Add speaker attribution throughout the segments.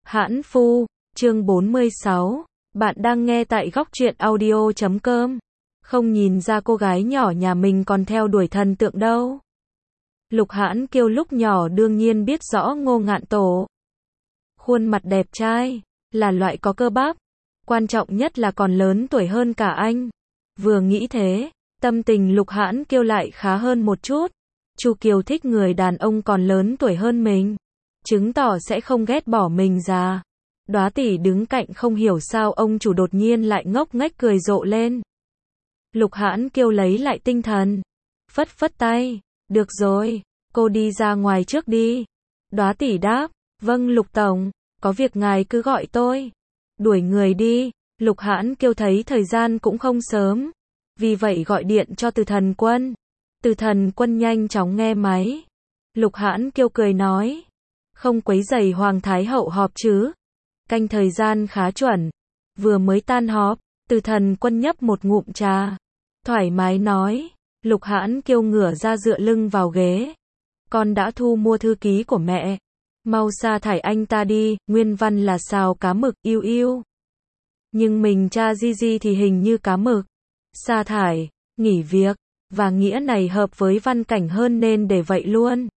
Speaker 1: Hãn Phu, chương 46. Bạn đang nghe tại góc truyện audio.com. Không nhìn ra cô gái nhỏ nhà mình còn theo đuổi thần tượng đâu. Lục Hãn Kiêu lúc nhỏ đương nhiên biết rõ Ngô Ngạn Tổ. Khuôn mặt đẹp trai, là loại có cơ bắp. Quan trọng nhất là còn lớn tuổi hơn cả anh. Vừa nghĩ thế, tâm tình Lục Hãn Kiêu lại khá hơn một chút. Chu Kiều thích người đàn ông còn lớn tuổi hơn mình, chứng tỏ sẽ không ghét bỏ mình già. Đóa tỷ đứng cạnh không hiểu sao ông chủ đột nhiên lại ngốc nghếch cười rộ lên. Lục Hãn Kiêu lấy lại tinh thần, phất phất tay, được rồi, cô đi ra ngoài trước đi. Đóa tỷ đáp, vâng Lục Tổng, có việc ngài cứ gọi tôi. Đuổi người đi. Lục Hãn Kiêu thấy thời gian cũng không sớm, vì vậy gọi điện cho Từ Thần Quân. Từ Thần Quân nhanh chóng nghe máy. Lục Hãn Kiêu cười nói, không quấy rầy Hoàng Thái Hậu họp chứ? Canh thời gian khá chuẩn, vừa mới tan họp. Từ Thần Quân nhấp một ngụm trà, thoải mái nói. Lục Hãn Kiêu ngửa ra dựa lưng vào ghế. Con đã thu mua thư ký của mẹ, mau sa thải anh ta đi. Nguyên văn là xào cá mực yêu yêu, nhưng mình tra Gigi thì hình như cá mực. Sa thải, nghỉ việc, và nghĩa này hợp với văn cảnh hơn nên để vậy luôn.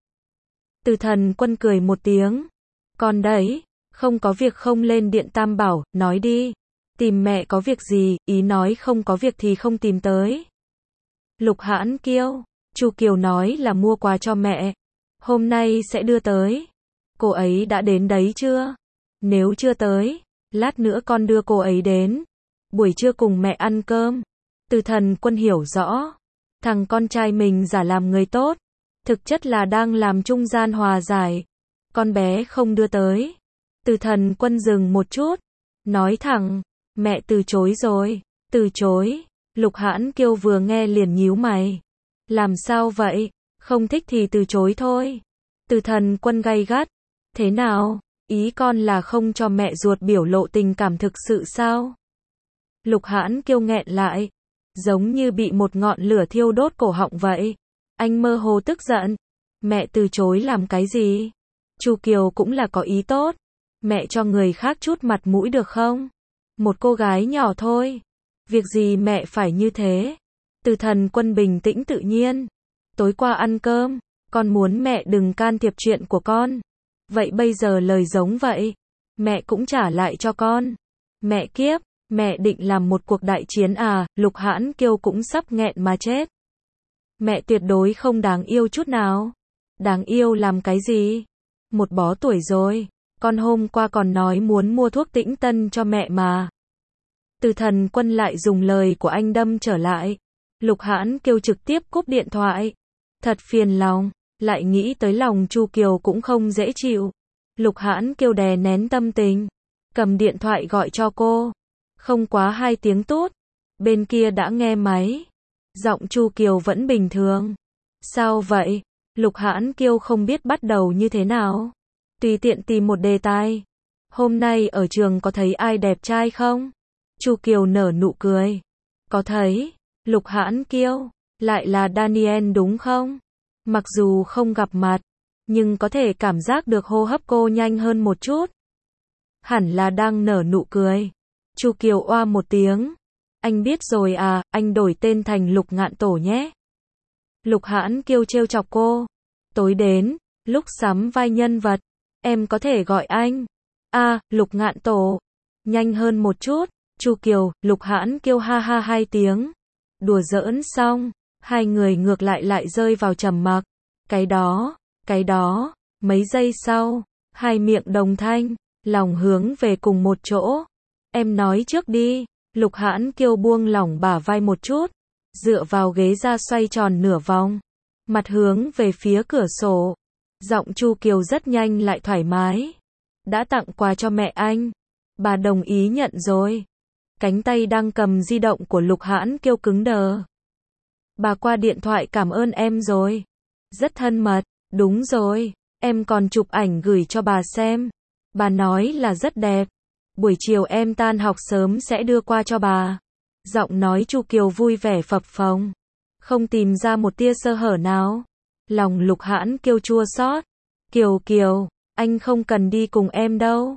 Speaker 1: Từ Thần Quân cười một tiếng. Con đấy, không có việc không lên điện Tam Bảo, nói đi. Tìm mẹ có việc gì, ý nói không có việc thì không tìm tới. Lục Hãn Kiêu, Chu Kiều nói là mua quà cho mẹ, hôm nay sẽ đưa tới. Cô ấy đã đến đấy chưa? Nếu chưa tới, lát nữa con đưa cô ấy đến. Buổi trưa cùng mẹ ăn cơm. Từ Thần Quân hiểu rõ, thằng con trai mình giả làm người tốt, thực chất là đang làm trung gian hòa giải. Con bé không đưa tới. Từ Thần Quân dừng một chút, nói thẳng, mẹ từ chối rồi. Từ chối? Lục Hãn Kiêu vừa nghe liền nhíu mày. Làm sao vậy? Không thích thì từ chối thôi. Từ Thần Quân gay gắt. Thế nào? Ý con là không cho mẹ ruột biểu lộ tình cảm thực sự sao? Lục Hãn Kiêu nghẹn lại, giống như bị một ngọn lửa thiêu đốt cổ họng vậy. Anh mơ hồ tức giận. Mẹ từ chối làm cái gì? Chu Kiều cũng là có ý tốt. Mẹ cho người khác chút mặt mũi được không? Một cô gái nhỏ thôi. Việc gì mẹ phải như thế? Từ Thần Quân bình tĩnh tự nhiên. Tối qua ăn cơm, con muốn mẹ đừng can thiệp chuyện của con. Vậy bây giờ lời giống vậy, mẹ cũng trả lại cho con. Mẹ kiếp, mẹ định làm một cuộc đại chiến à? Lục Hãn Kiêu cũng sắp nghẹn mà chết. Mẹ tuyệt đối không đáng yêu chút nào. Đáng yêu làm cái gì? Một bó tuổi rồi, con hôm qua còn nói muốn mua thuốc tĩnh tân cho mẹ mà. Từ Thần Quân lại dùng lời của anh đâm trở lại. Lục Hãn Kiêu trực tiếp cúp điện thoại. Thật phiền lòng, lại nghĩ tới lòng Chu Kiều cũng không dễ chịu. Lục Hãn Kiêu đè nén tâm tình, cầm điện thoại gọi cho cô. Không quá 2 tiếng tốt, bên kia đã nghe máy. Giọng Chu Kiều vẫn bình thường. Sao vậy? Lục Hãn Kiêu không biết bắt đầu như thế nào. Tùy tiện tìm một đề tài. Hôm nay ở trường có thấy ai đẹp trai không? Chu Kiều nở nụ cười. Có thấy. Lục Hãn Kiêu, lại là Daniel đúng không? Mặc dù không gặp mặt, nhưng có thể cảm giác được hô hấp cô nhanh hơn một chút. Hẳn là đang nở nụ cười. Chu Kiều oa một tiếng. Anh biết rồi à, anh đổi tên thành Lục Ngạn Tổ nhé. Lục Hãn Kiêu trêu chọc cô. Tối đến, lúc sắm vai nhân vật, em có thể gọi anh. Lục Ngạn Tổ. Nhanh hơn một chút. Chu Kiều, Lục Hãn Kiêu ha ha 2 tiếng. Đùa giỡn xong, hai người ngược lại rơi vào trầm mặc. Cái đó, mấy giây sau, hai miệng đồng thanh, lòng hướng về cùng một chỗ. Em nói trước đi. Lục Hãn Kiêu buông lỏng bả vai một chút, dựa vào ghế ra xoay tròn nửa vòng, mặt hướng về phía cửa sổ. Giọng Chu Kiều rất nhanh lại thoải mái. Đã tặng quà cho mẹ anh, bà đồng ý nhận rồi. Cánh tay đang cầm di động của Lục Hãn Kiêu cứng đờ. Bà qua điện thoại cảm ơn em rồi. Rất thân mật. Đúng rồi, em còn chụp ảnh gửi cho bà xem. Bà nói là rất đẹp. Buổi chiều em tan học sớm sẽ đưa qua cho bà. Giọng nói Chu Kiều vui vẻ phập phồng, không tìm ra một tia sơ hở nào. Lòng Lục Hãn Kiêu chua xót. Kiều, anh không cần đi cùng em đâu.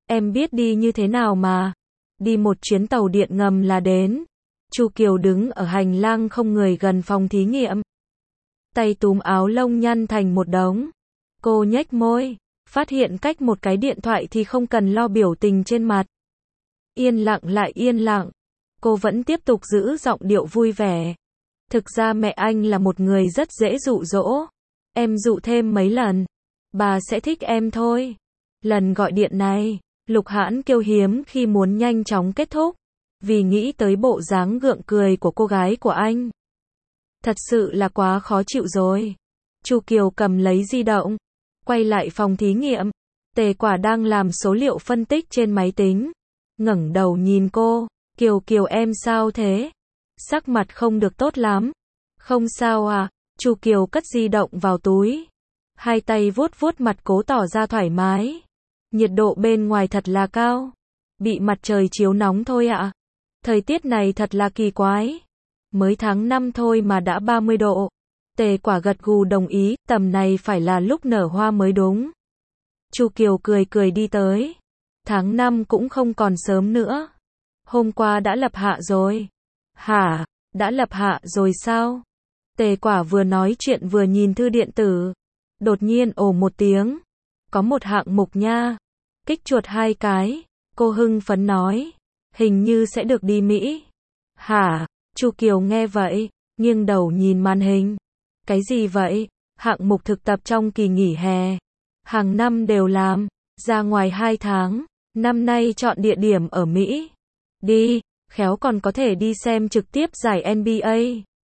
Speaker 1: Em biết đi như thế nào mà. Đi một chuyến tàu điện ngầm là đến. Chu Kiều đứng ở hành lang không người gần phòng thí nghiệm. Tay túm áo lông nhăn thành một đống. Cô nhếch môi, phát hiện cách một cái điện thoại thì không cần lo biểu tình trên mặt. Yên lặng lại yên lặng. Cô vẫn tiếp tục giữ giọng điệu vui vẻ. Thực ra mẹ anh là một người rất dễ dụ dỗ. Em dụ thêm mấy lần, bà sẽ thích em thôi. Lần gọi điện này, Lục Hãn kêu hiếm khi muốn nhanh chóng kết thúc, vì nghĩ tới bộ dáng gượng cười của cô gái của anh. Thật sự là quá khó chịu rồi. Chu Kiều cầm lấy di động, quay lại phòng thí nghiệm. Tề Quả đang làm số liệu phân tích trên máy tính. Ngẩng đầu nhìn cô, Kiều Kiều em sao thế? Sắc mặt không được tốt lắm. Không sao à? Chu Kiều cất di động vào túi. Hai tay vuốt vuốt mặt cố tỏ ra thoải mái. Nhiệt độ bên ngoài thật là cao. Bị mặt trời chiếu nóng thôi ạ. Thời tiết này thật là kỳ quái. Mới tháng 5 thôi mà đã 30 độ. Tề Quả gật gù đồng ý, tầm này phải là lúc nở hoa mới đúng. Chu Kiều cười cười đi tới. Tháng 5 cũng không còn sớm nữa. Hôm qua đã lập hạ rồi. Hả? Đã lập hạ rồi sao? Tề Quả vừa nói chuyện vừa nhìn thư điện tử. Đột nhiên ồ một tiếng. Có một hạng mục nha. Kích chuột 2 cái. Cô hưng phấn nói. Hình như sẽ được đi Mỹ. Hả? Chu Kiều nghe vậy, nghiêng đầu nhìn màn hình. Cái gì vậy? Hạng mục thực tập trong kỳ nghỉ hè. Hàng năm đều làm. Ra ngoài 2 tháng. Năm nay chọn địa điểm ở Mỹ. Đi, khéo còn có thể đi xem trực tiếp giải NBA.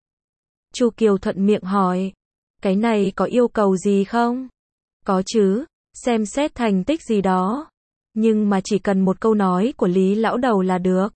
Speaker 1: Chu Kiều thuận miệng hỏi. Cái này có yêu cầu gì không? Có chứ, xem xét thành tích gì đó. Nhưng mà chỉ cần một câu nói của Lý lão đầu là được.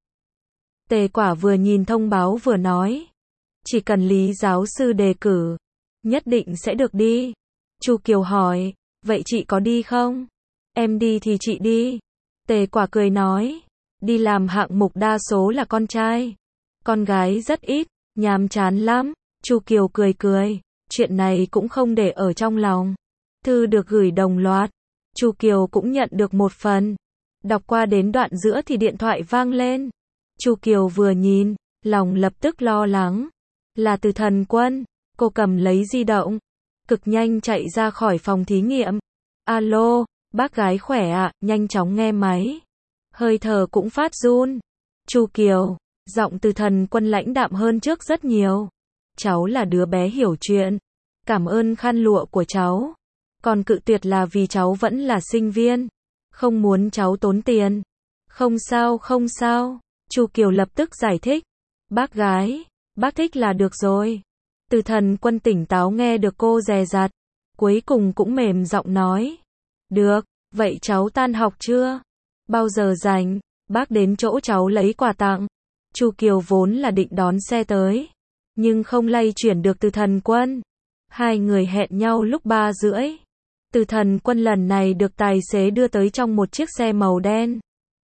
Speaker 1: Tề Quả vừa nhìn thông báo vừa nói. Chỉ cần Lý giáo sư đề cử, nhất định sẽ được đi. Chu Kiều hỏi, vậy chị có đi không? Em đi thì chị đi. Tề Quả cười nói, đi làm hạng mục đa số là con trai. Con gái rất ít, nhàm chán lắm. Chu Kiều cười cười, chuyện này cũng không để ở trong lòng. Thư được gửi đồng loạt. Chu Kiều cũng nhận được một phần. Đọc qua đến đoạn giữa thì điện thoại vang lên. Chu Kiều vừa nhìn, lòng lập tức lo lắng. Là Từ Thần Quân. Cô cầm lấy di động, cực nhanh chạy ra khỏi phòng thí nghiệm. Alo, bác gái khỏe ạ, nhanh chóng nghe máy. Hơi thở cũng phát run. Chu Kiều, giọng Từ Thần Quân lãnh đạm hơn trước rất nhiều. Cháu là đứa bé hiểu chuyện. Cảm ơn khăn lụa của cháu. Còn cự tuyệt là vì cháu vẫn là sinh viên. Không muốn cháu tốn tiền. Không sao không sao. Chu Kiều lập tức giải thích. Bác gái, bác thích là được rồi. Từ Thần Quân tỉnh táo nghe được cô dè dặt. Cuối cùng cũng mềm giọng nói. Được, vậy cháu tan học chưa? Bao giờ rảnh, bác đến chỗ cháu lấy quà tặng. Chu Kiều vốn là định đón xe tới, nhưng không lay chuyển được Từ Thần Quân. Hai người hẹn nhau lúc 3:30. Từ Thần Quân lần này được tài xế đưa tới trong một chiếc xe màu đen.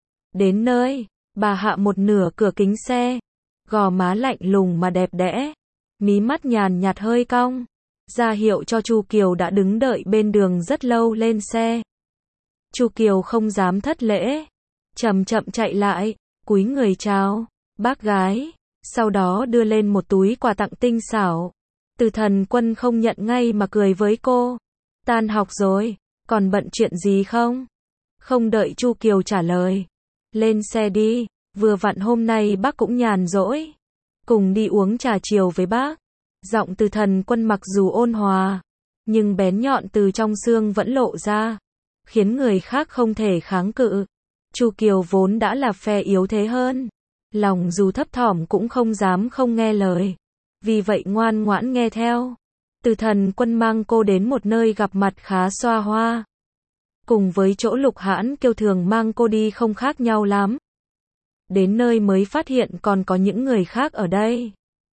Speaker 1: Đến nơi, bà hạ một nửa cửa kính xe. Gò má lạnh lùng mà đẹp đẽ. Mí mắt nhàn nhạt hơi cong. Ra hiệu cho Chu Kiều đã đứng đợi bên đường rất lâu lên xe. Chu Kiều không dám thất lễ. Chậm chậm chạy lại, cúi người chào. Bác gái. Sau đó đưa lên một túi quà tặng tinh xảo. Từ Thần Quân không nhận ngay mà cười với cô. Tan học rồi, còn bận chuyện gì không? Không đợi Chu Kiều trả lời. Lên xe đi, vừa vặn hôm nay bác cũng nhàn rỗi. Cùng đi uống trà chiều với bác. Giọng Từ Thần Quân mặc dù ôn hòa, nhưng bén nhọn từ trong xương vẫn lộ ra, khiến người khác không thể kháng cự. Chu Kiều vốn đã là phe yếu thế hơn. Lòng dù thấp thỏm cũng không dám không nghe lời. Vì vậy ngoan ngoãn nghe theo. Từ Thần Quân mang cô đến một nơi gặp mặt khá xoa hoa. Cùng với chỗ Lục Hãn kêu thường mang cô đi không khác nhau lắm. Đến nơi mới phát hiện còn có những người khác ở đây.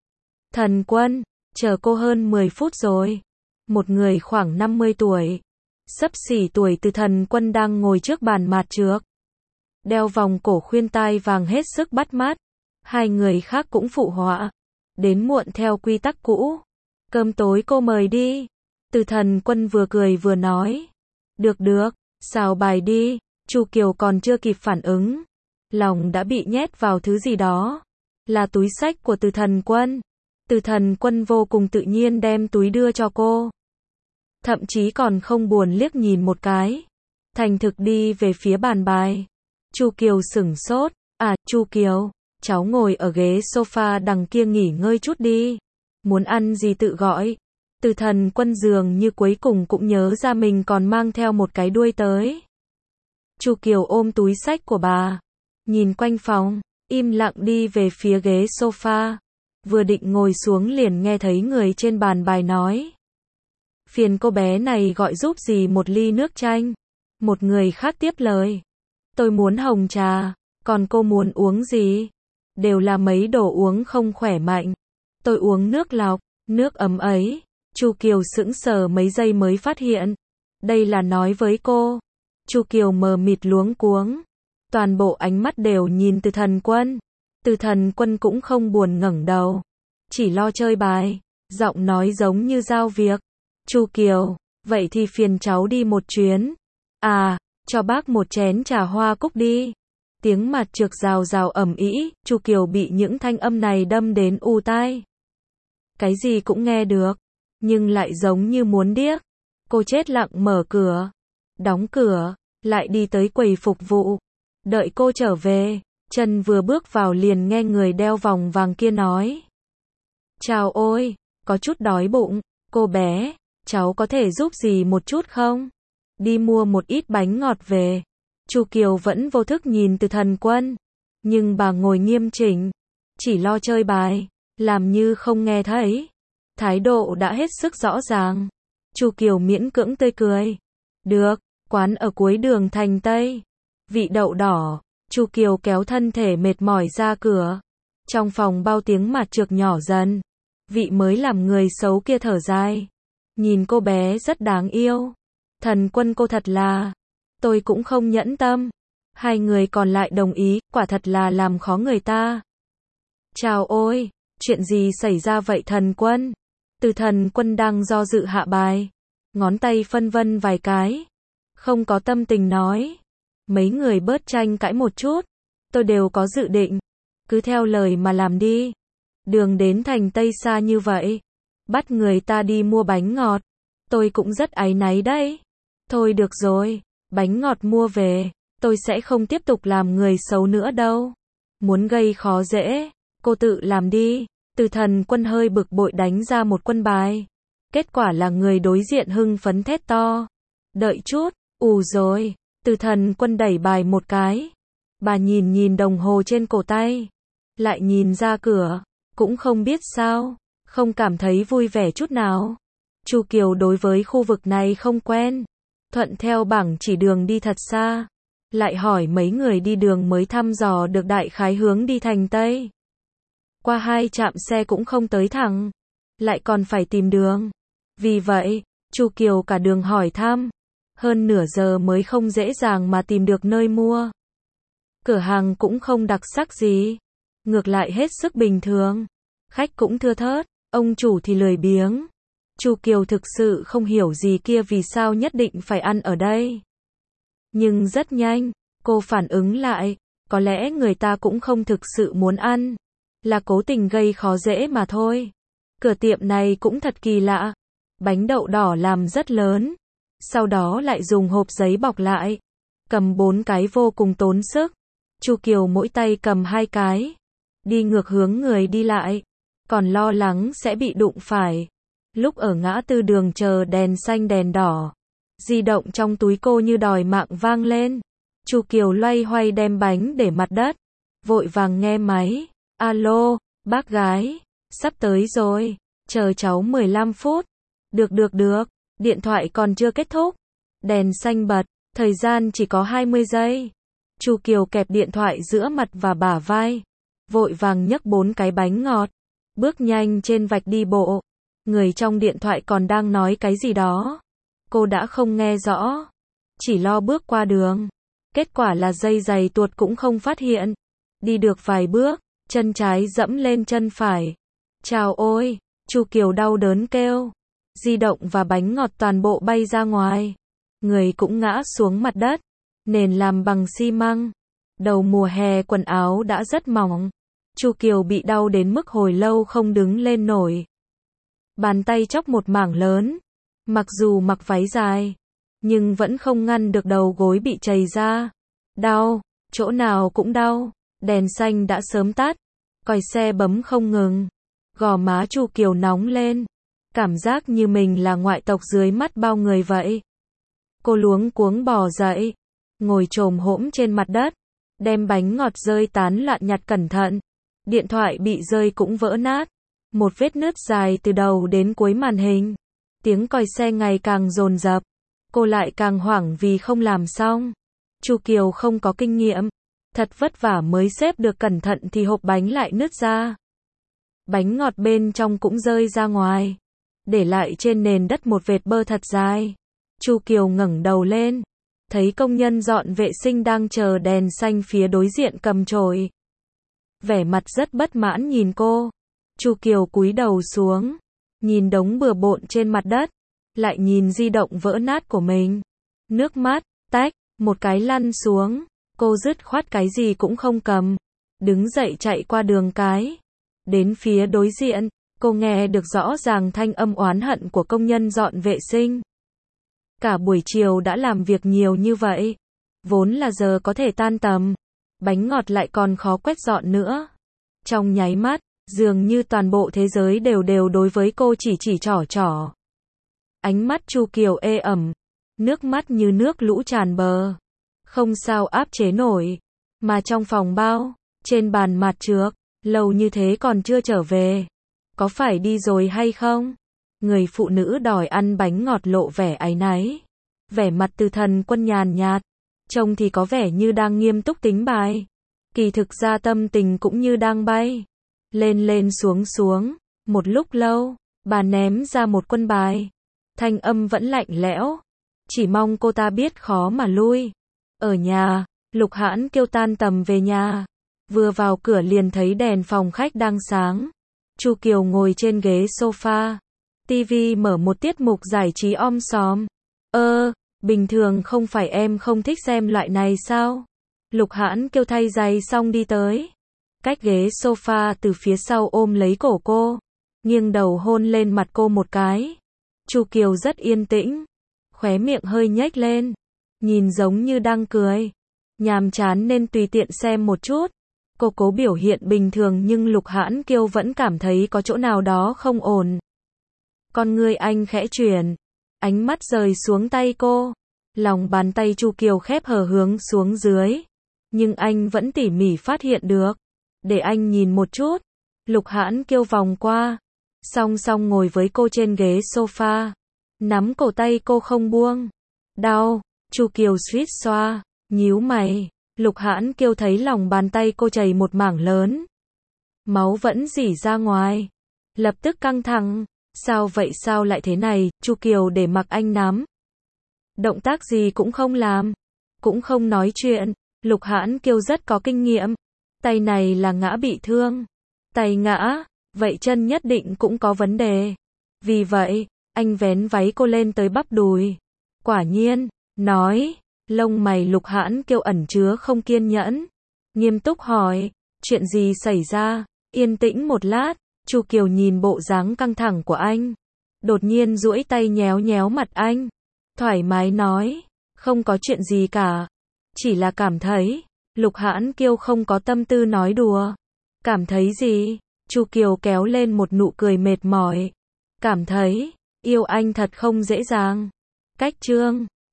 Speaker 1: Thần Quân, chờ cô hơn 10 phút rồi. Một người khoảng 50 tuổi, xấp xỉ tuổi Từ Thần Quân đang ngồi trước bàn mạt trược. Đeo vòng cổ khuyên tai vàng hết sức bắt mắt. Hai người khác cũng phụ họa. Đến muộn theo quy tắc cũ. Cơm tối cô mời đi. Từ Thần Quân vừa cười vừa nói. Được được, xào bài đi. Chu Kiều còn chưa kịp phản ứng, lòng đã bị nhét vào thứ gì đó. Là túi xách của Từ Thần Quân. Từ Thần Quân vô cùng tự nhiên đem túi đưa cho cô. Thậm chí còn không buồn liếc nhìn một cái. Thành thực đi về phía bàn bài. Chu Kiều sửng sốt. À, Chu Kiều, cháu ngồi ở ghế sofa đằng kia nghỉ ngơi chút đi. Muốn ăn gì tự gọi. Từ Thần Quân dường như cuối cùng cũng nhớ ra mình còn mang theo một cái đuôi tới. Chu Kiều ôm túi xách của bà, nhìn quanh phòng, im lặng đi về phía ghế sofa. Vừa định ngồi xuống liền nghe thấy người trên bàn bài nói. Phiền cô bé này gọi giúp gì một ly nước chanh. Một người khác tiếp lời. Tôi muốn hồng trà, còn cô muốn uống gì? Đều là mấy đồ uống không khỏe mạnh. Tôi uống nước lọc, nước ấm ấy. Chu Kiều sững sờ mấy giây mới phát hiện. Đây là nói với cô. Chu Kiều mờ mịt luống cuống. Toàn bộ ánh mắt đều nhìn Từ Thần Quân. Từ Thần Quân cũng không buồn ngẩng đầu. Chỉ lo chơi bài. Giọng nói giống như giao việc. Chu Kiều, vậy thì phiền cháu đi một chuyến. À, cho bác một chén trà hoa cúc đi. Tiếng mặt trược rào rào ầm ĩ. Chu Kiều bị những thanh âm này đâm đến u tai. Cái gì cũng nghe được. Nhưng lại giống như muốn điếc. Cô chết lặng mở cửa. Đóng cửa. Lại đi tới quầy phục vụ. Đợi cô trở về. Chân vừa bước vào liền nghe người đeo vòng vàng kia nói. Chào ôi, có chút đói bụng. Cô bé, cháu có thể giúp gì một chút không? Đi mua một ít bánh ngọt về. Chu Kiều vẫn vô thức nhìn Từ Thần Quân. Nhưng bà ngồi nghiêm chỉnh. Chỉ lo chơi bài. Làm như không nghe thấy. Thái độ đã hết sức rõ ràng. Chu Kiều miễn cưỡng tươi cười. Được, quán ở cuối đường Thành Tây. Vị đậu đỏ. Chu Kiều kéo thân thể mệt mỏi ra cửa. Trong phòng bao tiếng mặt trược nhỏ dần. Vị mới làm người xấu kia thở dài. Nhìn cô bé rất đáng yêu. Thần Quân cô thật là. Tôi cũng không nhẫn tâm. Hai người còn lại đồng ý, quả thật là làm khó người ta. Chào ôi, chuyện gì xảy ra vậy Thần Quân? Từ Thần Quân đang do dự hạ bài. Ngón tay phân vân vài cái. Không có tâm tình nói. Mấy người bớt tranh cãi một chút. Tôi đều có dự định. Cứ theo lời mà làm đi. Đường đến Thành Tây xa như vậy. Bắt người ta đi mua bánh ngọt. Tôi cũng rất áy náy đấy. Thôi được rồi. Bánh ngọt mua về. Tôi sẽ không tiếp tục làm người xấu nữa đâu. Muốn gây khó dễ. Cô tự làm đi. Từ Thần Quân hơi bực bội đánh ra một quân bài. Kết quả là người đối diện hưng phấn thét to. Đợi chút. Rồi. Từ Thần Quân đẩy bài một cái. Bà nhìn đồng hồ trên cổ tay. Lại nhìn ra cửa. Cũng không biết sao. Không cảm thấy vui vẻ chút nào. Chu Kiều đối với khu vực này không quen. Thuận theo bảng chỉ đường đi thật xa. Lại hỏi mấy người đi đường mới thăm dò được đại khái hướng đi Thành Tây. Qua 2 trạm xe cũng không tới thẳng. Lại còn phải tìm đường. Vì vậy, Chu Kiều cả đường hỏi thăm. Hơn nửa giờ mới không dễ dàng mà tìm được nơi mua. Cửa hàng cũng không đặc sắc gì. Ngược lại hết sức bình thường. Khách cũng thưa thớt. Ông chủ thì lười biếng. Chu Kiều thực sự không hiểu gì kia vì sao nhất định phải ăn ở đây. Nhưng rất nhanh, cô phản ứng lại. Có lẽ người ta cũng không thực sự muốn ăn. Là cố tình gây khó dễ mà thôi. Cửa tiệm này cũng thật kỳ lạ. Bánh đậu đỏ làm rất lớn. Sau đó lại dùng hộp giấy bọc lại. Cầm 4 cái vô cùng tốn sức. Chu Kiều mỗi tay cầm 2 cái. Đi ngược hướng người đi lại. Còn lo lắng sẽ bị đụng phải. Lúc ở ngã tư đường chờ đèn xanh đèn đỏ. Di động trong túi cô như đòi mạng vang lên. Chu Kiều loay hoay đem bánh để mặt đất. Vội vàng nghe máy. Alo, bác gái. Sắp tới rồi. Chờ cháu 15 phút. Được. Điện thoại còn chưa kết thúc. Đèn xanh bật. Thời gian chỉ có 20 giây. Chu Kiều kẹp điện thoại giữa mặt và bả vai. Vội vàng nhấc 4 cái bánh ngọt. Bước nhanh trên vạch đi bộ. Người trong điện thoại còn đang nói cái gì đó. Cô đã không nghe rõ. Chỉ lo bước qua đường. Kết quả là dây giày tuột cũng không phát hiện. Đi được vài bước. Chân trái dẫm lên chân phải. Chào ôi. Chu Kiều đau đớn kêu. Di động và bánh ngọt toàn bộ bay ra ngoài. Người cũng ngã xuống mặt đất. nền làm bằng xi măng. Đầu mùa hè quần áo đã rất mỏng. Chu Kiều bị đau đến mức hồi lâu không đứng lên nổi. Bàn tay chóc một mảng lớn. Mặc dù mặc váy dài, nhưng vẫn không ngăn được đầu gối bị trầy ra. Đau, chỗ nào cũng đau. Đèn xanh đã sớm tắt. Còi xe bấm không ngừng. Gò má Chu Kiều nóng lên. Cảm giác như mình là ngoại tộc dưới mắt bao người vậy. Cô luống cuống bò dậy. Ngồi chồm hổm trên mặt đất. Đem bánh ngọt rơi tán loạn nhặt cẩn thận. Điện thoại bị rơi cũng vỡ nát. Một vết nứt dài từ đầu đến cuối màn hình. Tiếng còi xe ngày càng dồn dập. Cô lại càng hoảng vì không làm xong. Chu Kiều không có kinh nghiệm. Thật vất vả mới xếp được cẩn thận thì hộp bánh lại nứt ra. Bánh ngọt bên trong cũng rơi ra ngoài. Để lại trên nền đất một vệt bơ thật dài. Chu Kiều ngẩng đầu lên. Thấy công nhân dọn vệ sinh đang chờ đèn xanh phía đối diện cầm chổi. Vẻ mặt rất bất mãn nhìn cô. Chu Kiều cúi đầu xuống. Nhìn đống bừa bộn trên mặt đất. Lại nhìn di động vỡ nát của mình. Nước mắt, tách, một cái lăn xuống. Cô dứt khoát cái gì cũng không cầm. Đứng dậy chạy qua đường cái. Đến phía đối diện, cô nghe được rõ ràng thanh âm oán hận của công nhân dọn vệ sinh. Cả buổi chiều đã làm việc nhiều như vậy. Vốn là giờ có thể tan tầm. Bánh ngọt lại còn khó quét dọn nữa. Trong nháy mắt, dường như toàn bộ thế giới đều đối với cô chỉ trỏ. Ánh mắt Chu Kiều ê ẩm. Nước mắt như nước lũ tràn bờ. Không sao áp chế nổi. Mà trong phòng bao, trên bàn mặt trược, lâu như thế còn chưa trở về. Có phải đi rồi hay không? Người phụ nữ đòi ăn bánh ngọt lộ vẻ áy náy. Vẻ mặt Từ Thần Quân nhàn nhạt. Trông thì có vẻ như đang nghiêm túc tính bài. Kỳ thực ra tâm tình cũng như đang bay. Lên xuống. Một lúc lâu, bà ném ra một quân bài. Thanh âm vẫn lạnh lẽo. Chỉ mong cô ta biết khó mà lui. Ở nhà, Lục Hãn kêu tan tầm về nhà. Vừa vào cửa liền thấy đèn phòng khách đang sáng. Chu Kiều ngồi trên ghế sofa. TV mở một tiết mục giải trí om sòm. Bình thường không phải em không thích xem loại này sao? Lục Hãn kêu thay giày xong đi tới. Cách ghế sofa từ phía sau ôm lấy cổ cô. Nghiêng đầu hôn lên mặt cô một cái. Chu Kiều rất yên tĩnh. Khóe miệng hơi nhếch lên. Nhìn giống như đang cười. Nhàm chán nên tùy tiện xem một chút. Cô cố biểu hiện bình thường nhưng Lục Hãn Kiêu vẫn cảm thấy có chỗ nào đó không ổn. Con người anh khẽ chuyển. Ánh mắt rời xuống tay cô. Lòng bàn tay Chu Kiều khép hờ hướng xuống dưới. Nhưng anh vẫn tỉ mỉ phát hiện được. Để anh nhìn một chút. Lục Hãn Kiêu vòng qua. Song song ngồi với cô trên ghế sofa. Nắm cổ tay cô không buông. Đau. Chu Kiều suýt xoa. Nhíu mày. Lục Hãn Kiêu thấy lòng bàn tay cô chảy một mảng lớn. Máu vẫn rỉ ra ngoài. Lập tức căng thẳng. Sao vậy, sao lại thế này? Chu Kiều để mặc anh nắm. Động tác gì cũng không làm. Cũng không nói chuyện. Lục Hãn Kiêu rất có kinh nghiệm. Tay này là ngã bị thương. Tay ngã, vậy chân nhất định cũng có vấn đề. Vì vậy, anh vén váy cô lên tới bắp đùi. Quả nhiên, nói. Lông mày Lục Hãn Kiêu ẩn chứa không kiên nhẫn. Nghiêm túc hỏi, chuyện gì xảy ra? Yên tĩnh một lát, Chu Kiều nhìn bộ dáng căng thẳng của anh. Đột nhiên duỗi tay nhéo nhéo mặt anh. Thoải mái nói, không có chuyện gì cả. Chỉ là cảm thấy. Lục Hãn Kiêu không có tâm tư nói đùa. Cảm thấy gì? Chu Kiều kéo lên một nụ cười mệt mỏi. Cảm thấy, yêu anh thật không dễ dàng. Cách chương